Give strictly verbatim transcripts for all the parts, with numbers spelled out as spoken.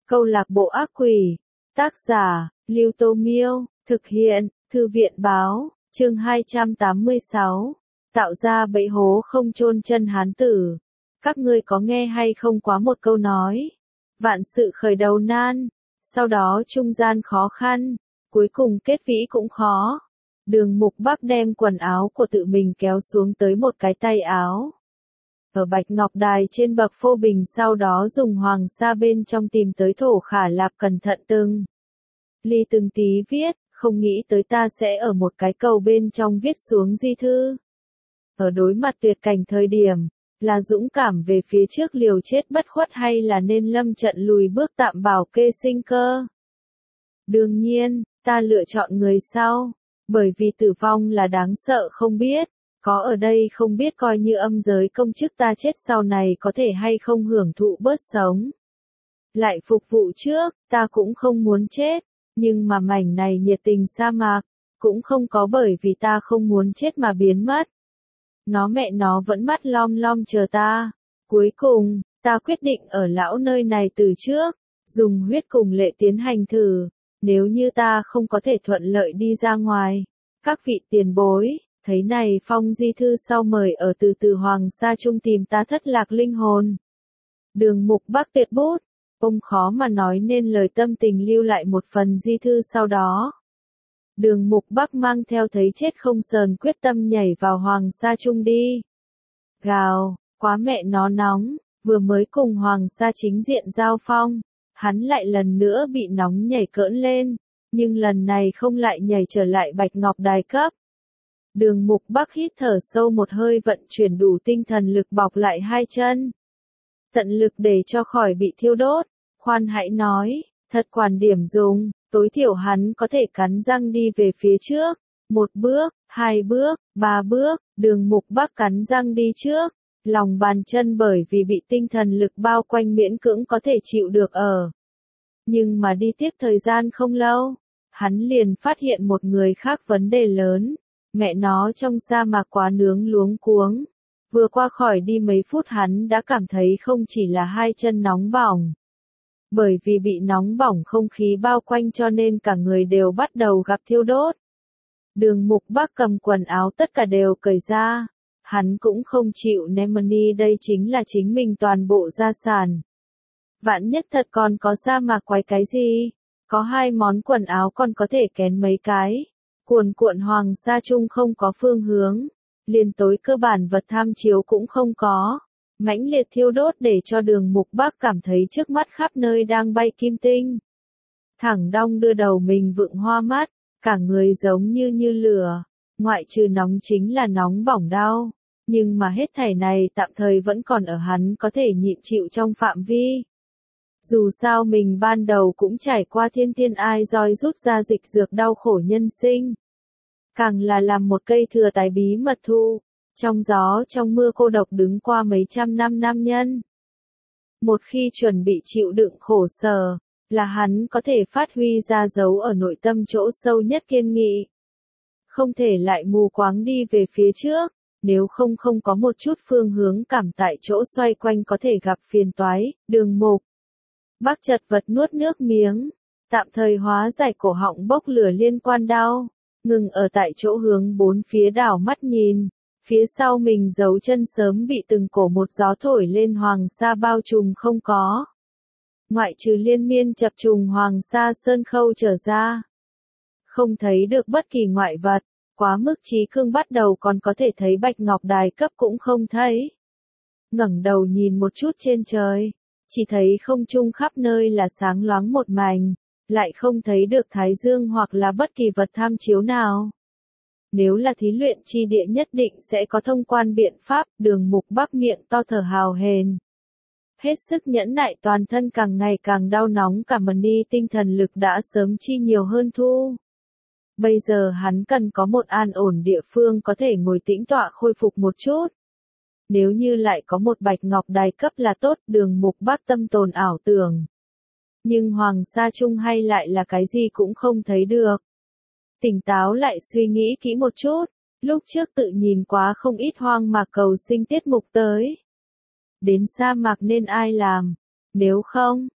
Câu lạc bộ ác quỷ. Tác giả, Lưu Tô Miêu. Thực hiện, Thư viện Báo. Chương hai trăm tám mươi sáu. Tạo ra bẫy hố không chôn chân hán tử. Các ngươi có nghe hay không quá một câu nói. Vạn sự khởi đầu nan. Sau đó trung gian khó khăn. Cuối cùng kết vĩ cũng khó. Đường Mục Bắc đem quần áo của tự mình kéo xuống tới một cái tay áo. Ở Bạch Ngọc Đài trên bậc phô bình, sau đó dùng hoàng sa bên trong tìm tới Thổ Khả Lạp, cẩn thận từng ly từng tí viết, không nghĩ tới ta sẽ ở một cái cầu bên trong viết xuống di thư. Ở đối mặt tuyệt cảnh thời điểm, là dũng cảm về phía trước liều chết bất khuất hay là nên lâm trận lùi bước tạm bảo kê sinh cơ? Đương nhiên, ta lựa chọn người sau, bởi vì tử vong là đáng sợ không biết. Có ở đây không biết coi như âm giới công chức ta chết sau này có thể hay không hưởng thụ bớt sống. Lại phục vụ trước, ta cũng không muốn chết, nhưng mà mảnh này nhiệt tình sa mạc, cũng không có bởi vì ta không muốn chết mà biến mất. Nó mẹ nó vẫn mắt lom lom chờ ta. Cuối cùng, ta quyết định ở lão nơi này từ trước, dùng huyết cùng lệ tiến hành thử, nếu như ta không có thể thuận lợi đi ra ngoài. Các vị tiền bối, thấy này phong di thư sau mời ở từ từ hoàng sa trung tìm ta thất lạc linh hồn. Đường Mục Bắc tuyệt bút, ông khó mà nói nên lời tâm tình lưu lại một phần di thư sau đó. Đường Mục Bắc mang theo thấy chết không sờn quyết tâm nhảy vào hoàng sa trung đi. Gào, quá mẹ nó nóng, vừa mới cùng hoàng sa chính diện giao phong, hắn lại lần nữa bị nóng nhảy cỡn lên, nhưng lần này không lại nhảy trở lại Bạch Ngọc Đài cấp. Đường Mục Bắc hít thở sâu một hơi, vận chuyển đủ tinh thần lực bọc lại hai chân. Tận lực để cho khỏi bị thiêu đốt. Khoan hãy nói, thật quản điểm dùng, tối thiểu hắn có thể cắn răng đi về phía trước. Một bước, hai bước, ba bước, đường Mục Bắc cắn răng đi trước. Lòng bàn chân bởi vì bị tinh thần lực bao quanh miễn cưỡng có thể chịu được ở. Nhưng mà đi tiếp thời gian không lâu, hắn liền phát hiện một người khác vấn đề lớn. Mẹ nó trong sa mạc quá nướng luống cuống. Vừa qua khỏi đi mấy phút hắn đã cảm thấy không chỉ là hai chân nóng bỏng. Bởi vì bị nóng bỏng không khí bao quanh cho nên cả người đều bắt đầu gặp thiêu đốt. Đường Mục Bắc cầm quần áo tất cả đều cởi ra. Hắn cũng không chịu ném money, đây chính là chính mình toàn bộ gia sản. Vạn nhất thật còn có sa mạc quái cái gì. Có hai món quần áo còn có thể kén mấy cái. Cuồn cuộn hoàng sa chung không có phương hướng, liền tối cơ bản vật tham chiếu cũng không có, mãnh liệt thiêu đốt để cho Đường Mục Bắc cảm thấy trước mắt khắp nơi đang bay kim tinh. Thẳng đong đưa đầu mình vượng hoa mắt, cả người giống như như lửa, ngoại trừ nóng chính là nóng bỏng đau, nhưng mà hết thảy này tạm thời vẫn còn ở hắn có thể nhịn chịu trong phạm vi. Dù sao mình ban đầu cũng trải qua thiên thiên ai roi rút ra dịch dược đau khổ nhân sinh. Càng là làm một cây thừa tài bí mật thu, trong gió trong mưa cô độc đứng qua mấy trăm năm nam nhân. Một khi chuẩn bị chịu đựng khổ sở, là hắn có thể phát huy ra dấu ở nội tâm chỗ sâu nhất kiên nghị. Không thể lại mù quáng đi về phía trước, nếu không không có một chút phương hướng cảm tại chỗ xoay quanh có thể gặp phiền toái. Đường Mục Bắc chật vật nuốt nước miếng, tạm thời hóa giải cổ họng bốc lửa liên quan đau, ngừng ở tại chỗ hướng bốn phía đảo mắt nhìn, phía sau mình dấu chân sớm bị từng cổ một gió thổi lên hoàng sa bao trùm không có. Ngoại trừ liên miên chập trùng hoàng sa sơn khâu trở ra, không thấy được bất kỳ ngoại vật, quá mức trí cương bắt đầu còn có thể thấy Bạch Ngọc Đài cấp cũng không thấy. Ngẩng đầu nhìn một chút trên trời. Chỉ thấy không trung khắp nơi là sáng loáng một mảnh, lại không thấy được thái dương hoặc là bất kỳ vật tham chiếu nào. Nếu là thí luyện chi địa nhất định sẽ có thông quan biện pháp. Đường Mục Bắc miệng to thở hào hền. Hết sức nhẫn nại, toàn thân càng ngày càng đau nóng, cả money tinh thần lực đã sớm chi nhiều hơn thu. Bây giờ hắn cần có một an ổn địa phương có thể ngồi tĩnh tọa khôi phục một chút. Nếu như lại có một Bạch Ngọc Đài cấp là tốt. Đường Mục Bắc tâm tồn ảo tưởng. Nhưng hoàng sa chung hay lại là cái gì cũng không thấy được. Tỉnh táo lại suy nghĩ kỹ một chút, lúc trước tự nhìn quá không ít hoang mạc cầu sinh tiết mục tới. Đến sa mạc nên ai làm, nếu không,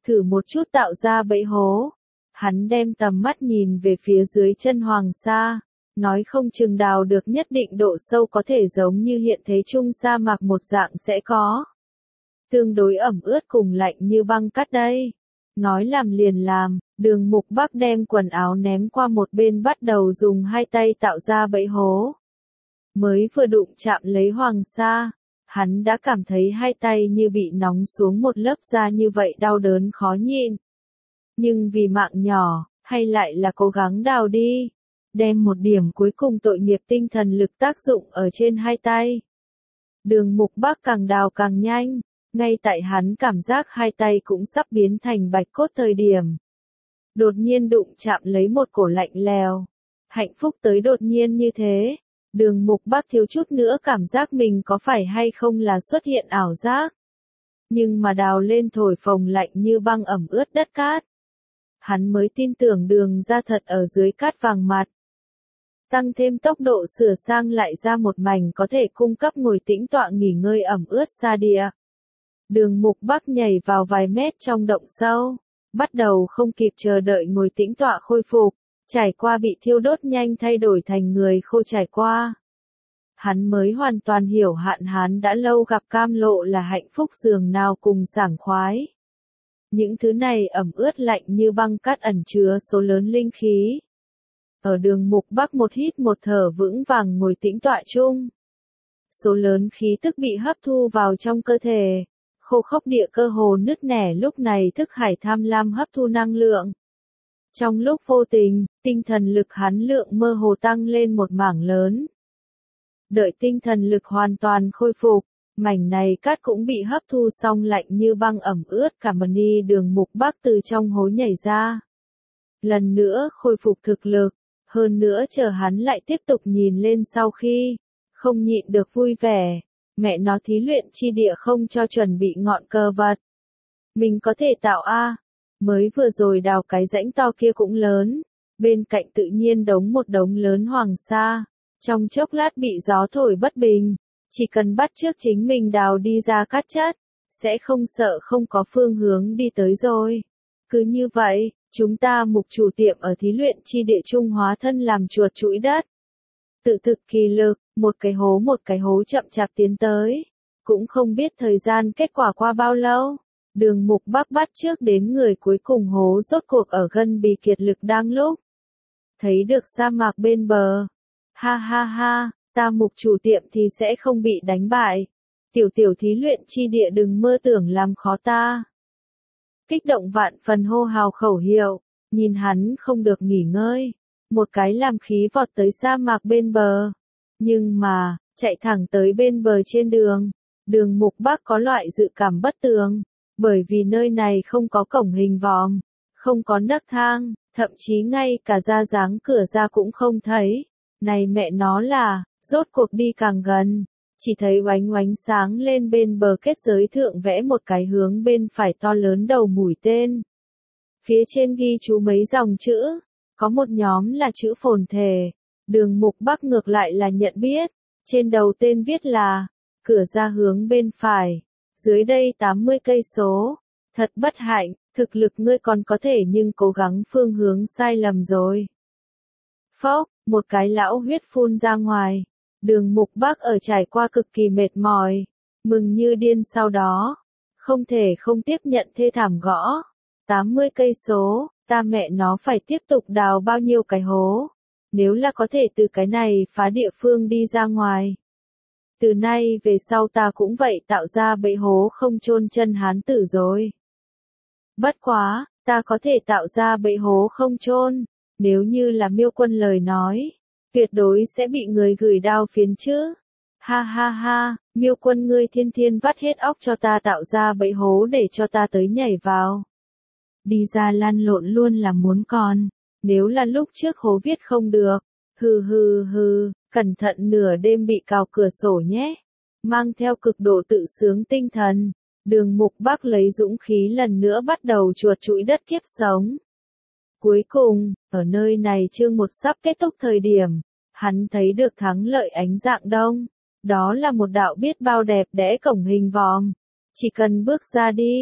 thử một chút tạo ra bẫy hố. Hắn đem tầm mắt nhìn về phía dưới chân Hoàng Sa, nói không chừng đào được nhất định độ sâu có thể giống như hiện thế trung sa mạc một dạng sẽ có. Tương đối ẩm ướt cùng lạnh như băng cát đây. Nói làm liền làm, Đường Mục Bắc đem quần áo ném qua một bên bắt đầu dùng hai tay tạo ra bẫy hố. Mới vừa đụng chạm lấy Hoàng Sa, hắn đã cảm thấy hai tay như bị nóng xuống một lớp da như vậy đau đớn khó nhịn. Nhưng vì mạng nhỏ, hay lại là cố gắng đào đi, đem một điểm cuối cùng tội nghiệp tinh thần lực tác dụng ở trên hai tay. Đường Mục Bắc càng đào càng nhanh, ngay tại hắn cảm giác hai tay cũng sắp biến thành bạch cốt thời điểm. Đột nhiên đụng chạm lấy một cổ lạnh lèo. Hạnh phúc tới đột nhiên như thế. Đường Mục Bắc thiếu chút nữa cảm giác mình có phải hay không là xuất hiện ảo giác. Nhưng mà đào lên thổi phồng lạnh như băng ẩm ướt đất cát. Hắn mới tin tưởng đường ra thật ở dưới cát vàng mặt. Tăng thêm tốc độ sửa sang lại ra một mảnh có thể cung cấp ngồi tĩnh tọa nghỉ ngơi ẩm ướt sa địa. Đường Mục Bắc nhảy vào vài mét trong động sâu, bắt đầu không kịp chờ đợi ngồi tĩnh tọa khôi phục, trải qua bị thiêu đốt nhanh thay đổi thành người khô trải qua. Hắn mới hoàn toàn hiểu hạn hán đã lâu gặp cam lộ là hạnh phúc dường nào cùng sảng khoái. Những thứ này ẩm ướt lạnh như băng cát ẩn chứa số lớn linh khí. Ở Đường Mục Bắc một hít một thở vững vàng ngồi tĩnh tọa chung. Số lớn khí tức bị hấp thu vào trong cơ thể. Khô khốc địa cơ hồ nứt nẻ lúc này thức hải tham lam hấp thu năng lượng. Trong lúc vô tình, tinh thần lực hắn lượng mơ hồ tăng lên một mảng lớn. Đợi tinh thần lực hoàn toàn khôi phục, mảnh này cát cũng bị hấp thu xong lạnh như băng ẩm ướt cả mần đi. Đường Mục Bắc từ trong hố nhảy ra. Lần nữa khôi phục thực lực, hơn nữa chờ hắn lại tiếp tục nhìn lên sau khi, không nhịn được vui vẻ. Mẹ nó thí luyện chi địa không cho chuẩn bị ngọn cờ vật. Mình có thể tạo A. Mới vừa rồi đào cái rãnh to kia cũng lớn. Bên cạnh tự nhiên đống một đống lớn Hoàng Sa. Trong chốc lát bị gió thổi bất bình. Chỉ cần bắt chước chính mình đào đi ra cát chất. Sẽ không sợ không có phương hướng đi tới rồi. Cứ như vậy, chúng ta mục chủ tiệm ở thí luyện chi địa trung hóa thân làm chuột chuỗi đất. Tự thực kỳ lực, một cái hố một cái hố chậm chạp tiến tới. Cũng không biết thời gian kết quả qua bao lâu. Đường Mục Bắc bắt trước đến người cuối cùng hố rốt cuộc ở gân bì kiệt lực đang lúc. Thấy được sa mạc bên bờ. Ha ha ha, ta mục chủ tiệm thì sẽ không bị đánh bại. Tiểu tiểu thí luyện chi địa đừng mơ tưởng làm khó ta. Kích động vạn phần hô hào khẩu hiệu, nhìn hắn không được nghỉ ngơi. Một cái làm khí vọt tới sa mạc bên bờ. Nhưng mà, chạy thẳng tới bên bờ trên đường. Đường Mục Bắc có loại dự cảm bất tường. Bởi vì nơi này không có cổng hình vòm, không có nấc thang, thậm chí ngay cả ra dáng cửa ra cũng không thấy. Này mẹ nó là, rốt cuộc đi càng gần, chỉ thấy oánh oánh sáng lên bên bờ kết giới thượng vẽ một cái hướng bên phải to lớn đầu mũi tên. Phía trên ghi chú mấy dòng chữ, có một nhóm là chữ phồn thể. Đường Mục Bắc ngược lại là nhận biết, trên đầu tên viết là, cửa ra hướng bên phải. Dưới đây tám mươi cây số. Thật bất hạnh, thực lực ngươi còn có thể nhưng cố gắng phương hướng sai lầm rồi. Phốc, một cái lão huyết phun ra ngoài. Đường Mục Bắc ở trải qua cực kỳ mệt mỏi. Mừng như điên sau đó. Không thể không tiếp nhận thê thảm gõ. tám mươi cây số, ta mẹ nó phải tiếp tục đào bao nhiêu cái hố. Nếu là có thể từ cái này phá địa phương đi ra ngoài. Từ nay về sau ta cũng vậy tạo ra bẫy hố không chôn chân hán tử rồi. Bất quá, ta có thể tạo ra bẫy hố không chôn, nếu như là Miêu Quân lời nói, tuyệt đối sẽ bị người gửi đao phiến chứ. Ha ha ha, Miêu Quân ngươi thiên thiên vắt hết óc cho ta tạo ra bẫy hố để cho ta tới nhảy vào. Đi ra lăn lộn luôn là muốn còn, nếu là lúc trước hố viết không được, hừ hừ hừ. Cẩn thận nửa đêm bị cào cửa sổ nhé. Mang theo cực độ tự sướng tinh thần, Đường Mục Bắc lấy dũng khí lần nữa bắt đầu chuột chuỗi đất kiếp sống. Cuối cùng, ở nơi này chương một sắp kết thúc thời điểm, hắn thấy được thắng lợi ánh dạng đông. Đó là một đạo biết bao đẹp đẽ cổng hình vòm. Chỉ cần bước ra đi,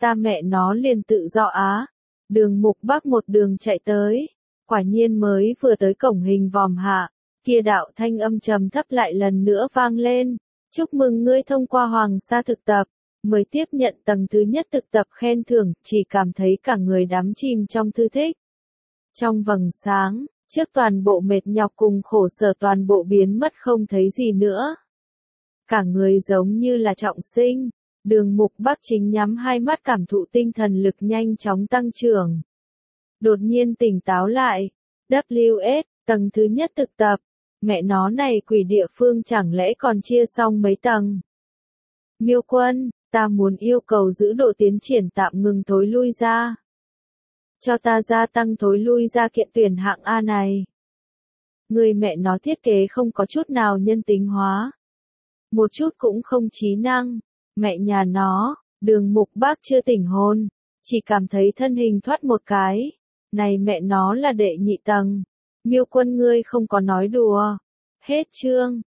ta mẹ nó liền tự do á. Đường Mục Bắc một đường chạy tới, quả nhiên mới vừa tới cổng hình vòm hạ, kia đạo thanh âm trầm thấp lại lần nữa vang lên. Chúc mừng ngươi thông qua Hoàng Sa thực tập, mới tiếp nhận tầng thứ nhất thực tập khen thưởng, chỉ cảm thấy cả người đắm chìm trong thư thích. Trong vầng sáng, trước toàn bộ mệt nhọc cùng khổ sở toàn bộ biến mất không thấy gì nữa. Cả người giống như là trọng sinh, Đường Mục Bắc chính nhắm hai mắt cảm thụ tinh thần lực nhanh chóng tăng trưởng. Đột nhiên tỉnh táo lại, W S, tầng thứ nhất thực tập, mẹ nó này quỷ địa phương chẳng lẽ còn chia xong mấy tầng. Miêu Quân, ta muốn yêu cầu giữ độ tiến triển tạm ngừng thối lui ra. Cho ta gia tăng thối lui ra kiện tuyển hạng A này. Người mẹ nó thiết kế không có chút nào nhân tính hóa. Một chút cũng không trí năng. Mẹ nhà nó, Đường Mục Bắc chưa tỉnh hồn, chỉ cảm thấy thân hình thoát một cái. Này mẹ nó là đệ nhị tầng. Miêu Quân ngươi không có nói đùa. Hết chương.